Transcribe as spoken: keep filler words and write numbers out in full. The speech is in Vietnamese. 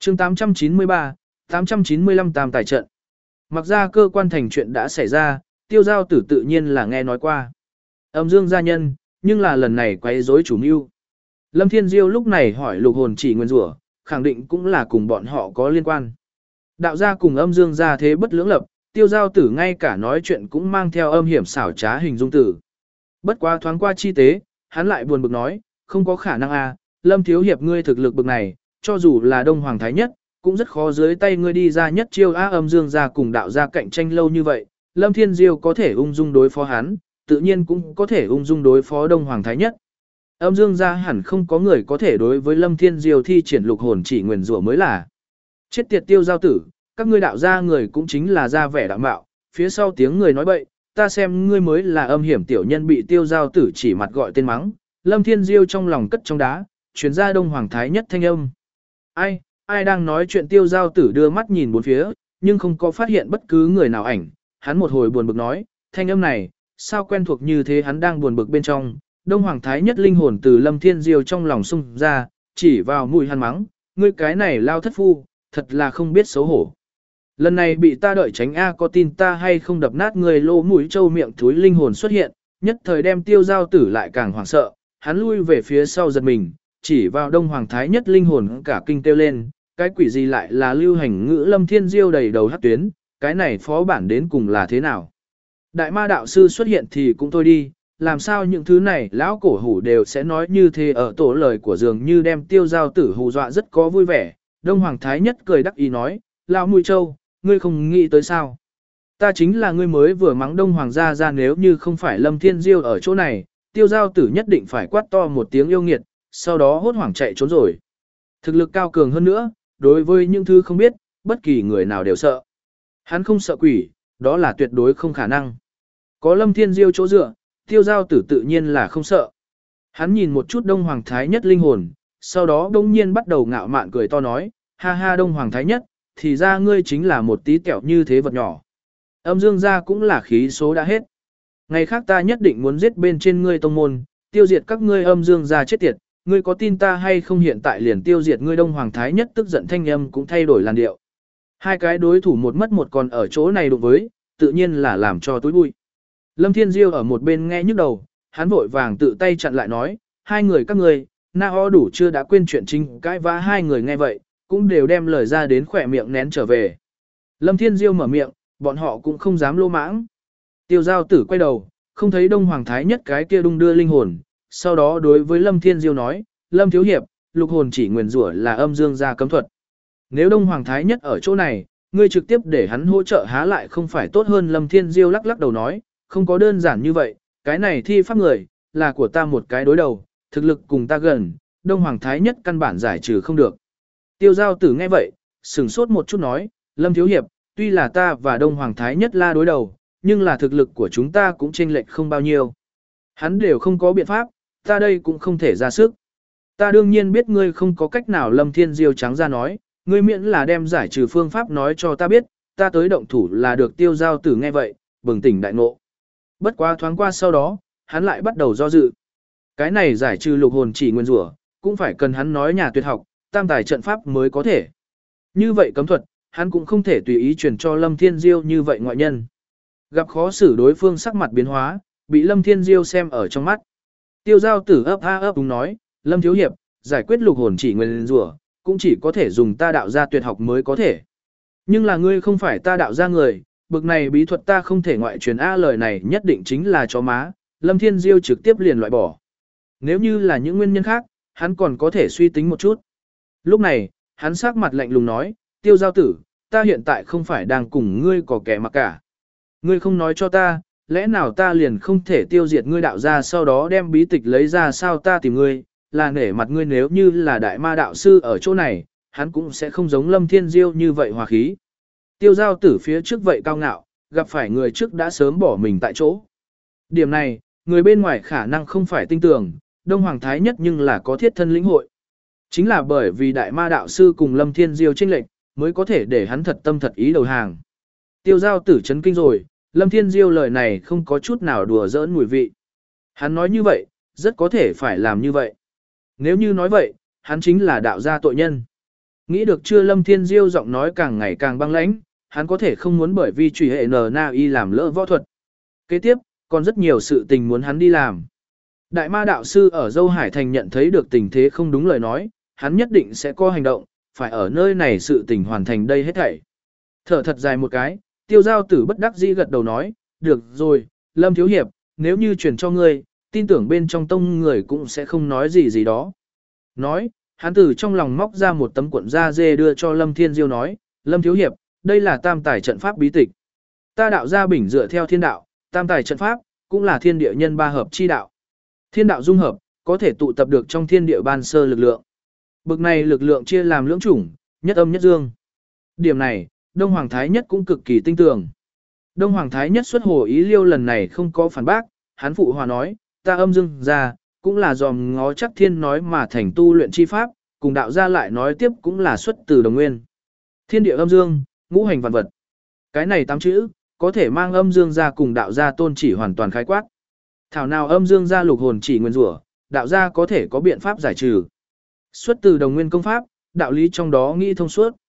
chương tám trăm chín mươi ba, tám trăm chín mươi lăm tam tài trận. Mặc ra cơ quan thành chuyện đã xảy ra, tiêu giao tử tự nhiên là nghe nói qua. Âm dương gia nhân, nhưng là lần này quấy rối chủ mưu. Lâm Thiên Diêu lúc này hỏi lục hồn chỉ nguyên rủa, khẳng định cũng là cùng bọn họ có liên quan. Đạo gia cùng âm dương gia thế bất lưỡng lập, tiêu giao tử ngay cả nói chuyện cũng mang theo âm hiểm xảo trá hình dung tử. Bất quá thoáng qua chi tế, hắn lại buồn bực nói, không có khả năng à, Lâm thiếu hiệp ngươi thực lực bực này, cho dù là Đông Hoàng Thái Nhất, cũng rất khó dưới tay ngươi đi ra nhất chiêu á. Âm dương gia cùng đạo gia cạnh tranh lâu như vậy, Lâm Thiên Diêu có thể ung dung đối phó hắn, tự nhiên cũng có thể ung dung đối phó Đông Hoàng Thái Nhất. Âm dương gia hẳn không có người có thể đối với Lâm Thiên Diêu thi triển lục hồn chỉ nguyền rủa mới là. Chết tiệt tiêu giao tử, các ngươi đạo gia người cũng chính là ra vẻ đạo mạo, phía sau tiếng người nói bậy, ta xem ngươi mới là âm hiểm tiểu nhân. Bị tiêu giao tử chỉ mặt gọi tên mắng, Lâm Thiên Diêu trong lòng cất trong đá, truyền ra Đông Hoàng Thái Nhất thanh âm. Ai, ai đang nói chuyện? Tiêu giao tử đưa mắt nhìn bốn phía, nhưng không có phát hiện bất cứ người nào ảnh, hắn một hồi buồn bực nói, thanh âm này, sao quen thuộc như thế? Hắn đang buồn bực bên trong, Đông Hoàng Thái Nhất linh hồn từ Lâm Thiên Diêu trong lòng xung ra, chỉ vào mũi hắn mắng, ngươi cái này lao thất phu, thật là không biết xấu hổ. Lần này bị ta đợi tránh a, có tin ta hay không đập nát người? Lỗ mũi trâu miệng thúi linh hồn xuất hiện, nhất thời đem tiêu giao tử lại càng hoảng sợ, hắn lui về phía sau giật mình, chỉ vào Đông Hoàng Thái Nhất linh hồn cả kinh kêu lên, cái quỷ gì lại là lưu hành ngữ? Lâm Thiên Diêu đầy đầu hắc tuyến, cái này phó bản đến cùng là thế nào? Đại ma đạo sư xuất hiện thì cũng thôi đi, làm sao những thứ này lão cổ hủ đều sẽ nói như thế? Ở tổ lời của dường như đem tiêu giao tử hù dọa rất có vui vẻ. Đông Hoàng Thái Nhất cười đắc ý nói, lão mũi trâu, ngươi không nghĩ tới sao? Ta chính là ngươi mới vừa mắng Đông Hoàng gia ra, nếu như không phải Lâm Thiên Diêu ở chỗ này, tiêu giao tử nhất định phải quát to một tiếng yêu nghiệt, sau đó hốt hoảng chạy trốn rồi. Thực lực cao cường hơn nữa, đối với những thứ không biết, bất kỳ người nào đều sợ. Hắn không sợ quỷ, đó là tuyệt đối không khả năng. Có Lâm Thiên Diêu chỗ dựa, tiêu giao tử tự nhiên là không sợ. Hắn nhìn một chút Đông Hoàng Thái Nhất linh hồn, sau đó đông nhiên bắt đầu ngạo mạn cười to nói, ha ha Đông Hoàng Thái Nhất, thì ra ngươi chính là một tí kẹo như thế vật nhỏ. Âm dương gia cũng là khí số đã hết. Ngày khác ta nhất định muốn giết bên trên ngươi tông môn, tiêu diệt các ngươi âm dương gia chết tiệt, ngươi có tin ta hay không hiện tại liền tiêu diệt ngươi? Đông Hoàng Thái Nhất tức giận, thanh âm cũng thay đổi làn điệu. Hai cái đối thủ một mất một còn ở chỗ này đụng với, tự nhiên là làm cho túi bụi. Lâm Thiên Diêu ở một bên nghe nhức đầu, hắn vội vàng tự tay chặn lại nói, hai người các ngươi, na ho đủ chưa? Đã quên chuyện chính cãi vã. Hai người nghe vậy, cũng đều đem lời ra đến khỏe miệng nén trở về. Lâm Thiên Diêu mở miệng, bọn họ cũng không dám lô mãng. Tiêu giao tử quay đầu, không thấy Đông Hoàng Thái Nhất cái kia đung đưa linh hồn, sau đó đối với Lâm Thiên Diêu nói, Lâm thiếu hiệp, lục hồn chỉ nguyền rủa là âm dương gia cấm thuật. Nếu Đông Hoàng Thái Nhất ở chỗ này, ngươi trực tiếp để hắn hỗ trợ há lại không phải tốt hơn? Lâm Thiên Diêu lắc lắc đầu nói, không có đơn giản như vậy, cái này thi pháp người, là của ta một cái đối đầu, thực lực cùng ta gần, Đông Hoàng Thái Nhất căn bản giải trừ không được. Tiêu giao tử nghe vậy, sửng sốt một chút nói, Lâm thiếu hiệp, tuy là ta và Đông Hoàng Thái Nhất la đối đầu, nhưng là thực lực của chúng ta cũng chênh lệch không bao nhiêu. Hắn đều không có biện pháp, ta đây cũng không thể ra sức. Ta đương nhiên biết ngươi không có cách nào. Lâm Thiên Diêu trắng ra nói, ngươi miễn là đem giải trừ phương pháp nói cho ta biết, ta tới động thủ là được. Tiêu giao tử nghe vậy, bừng tỉnh đại ngộ. Bất quá thoáng qua sau đó, hắn lại bắt đầu do dự. Cái này giải trừ lục hồn chỉ nguyên rủa, cũng phải cần hắn nói nhà tuyệt học, tam tài trận pháp mới có thể. Như vậy cấm thuật, hắn cũng không thể tùy ý truyền cho Lâm Thiên Diêu như vậy ngoại nhân. Gặp khó xử đối phương sắc mặt biến hóa, bị Lâm Thiên Diêu xem ở trong mắt. Tiêu giao tử ấp a ấp đúng nói, Lâm thiếu hiệp, giải quyết lục hồn chỉ nguyên rủa, cũng chỉ có thể dùng ta đạo gia tuyệt học mới có thể. Nhưng là ngươi không phải ta đạo gia người, bực này bí thuật ta không thể ngoại truyền. A, lời này nhất định chính là chó má, Lâm Thiên Diêu trực tiếp liền loại bỏ. Nếu như là những nguyên nhân khác, hắn còn có thể suy tính một chút. Lúc này, hắn sắc mặt lạnh lùng nói, tiêu giao tử, ta hiện tại không phải đang cùng ngươi có kẻ mà cả. Ngươi không nói cho ta, lẽ nào ta liền không thể tiêu diệt ngươi đạo gia, sau đó đem bí tịch lấy ra sao? Ta tìm ngươi, là nể mặt ngươi. Nếu như là đại ma đạo sư ở chỗ này, hắn cũng sẽ không giống Lâm Thiên Diêu như vậy hòa khí. Tiêu giao tử phía trước vậy cao ngạo, gặp phải người trước đã sớm bỏ mình tại chỗ. Điểm này, người bên ngoài khả năng không phải tin tưởng, Đông Hoàng Thái Nhất nhưng là có thiết thân lĩnh hội. Chính là bởi vì đại ma đạo sư cùng Lâm Thiên Diêu chênh lệch, mới có thể để hắn thật tâm thật ý đầu hàng. Tiêu giao tử chấn kinh rồi, Lâm Thiên Diêu lời này không có chút nào đùa giỡn mùi vị. Hắn nói như vậy, rất có thể phải làm như vậy. Nếu như nói vậy, hắn chính là đạo gia tội nhân. Nghĩ được chưa, Lâm Thiên Diêu giọng nói càng ngày càng băng lãnh, hắn có thể không muốn bởi vì truy hệ N Na Y làm lỡ võ thuật. Kế tiếp, còn rất nhiều sự tình muốn hắn đi làm. Đại ma đạo sư ở Dâu Hải Thành nhận thấy được tình thế không đúng lời nói, hắn nhất định sẽ có hành động, phải ở nơi này sự tình hoàn thành đây hết thảy. Thở thật dài một cái, Tiêu Giao Tử bất đắc dĩ gật đầu nói, được rồi, Lâm Thiếu Hiệp, nếu như truyền cho ngươi, tin tưởng bên trong tông người cũng sẽ không nói gì gì đó. Nói, hắn từ trong lòng móc ra một tấm cuộn da dê đưa cho Lâm Thiên Diêu nói, Lâm Thiếu Hiệp, đây là tam tài trận pháp bí tịch. Ta đạo gia bình dựa theo thiên đạo, tam tài trận pháp, cũng là thiên địa nhân ba hợp chi đạo. Thiên đạo dung hợp, có thể tụ tập được trong thiên địa ban sơ lực lượng. Bực này lực lượng chia làm lưỡng chủng, nhất âm nhất dương. Điểm này, Đông Hoàng Thái Nhất cũng cực kỳ tinh tường. Đông Hoàng Thái Nhất xuất hồ ý liêu lần này không có phản bác, hắn phụ hòa nói, ta âm dương ra, cũng là dòm ngó chắc thiên nói mà thành tu luyện chi pháp, cùng đạo gia lại nói tiếp cũng là xuất từ đồng nguyên. Thiên địa âm dương, ngũ hành vạn vật. Cái này tám chữ, có thể mang âm dương ra cùng đạo gia tôn chỉ hoàn toàn khái quát. Thảo nào âm dương ra lục hồn chỉ nguyên rủa, đạo gia có thể có biện pháp giải trừ. Xuất từ đồng nguyên công pháp, đạo lý trong đó nghĩ thông suốt.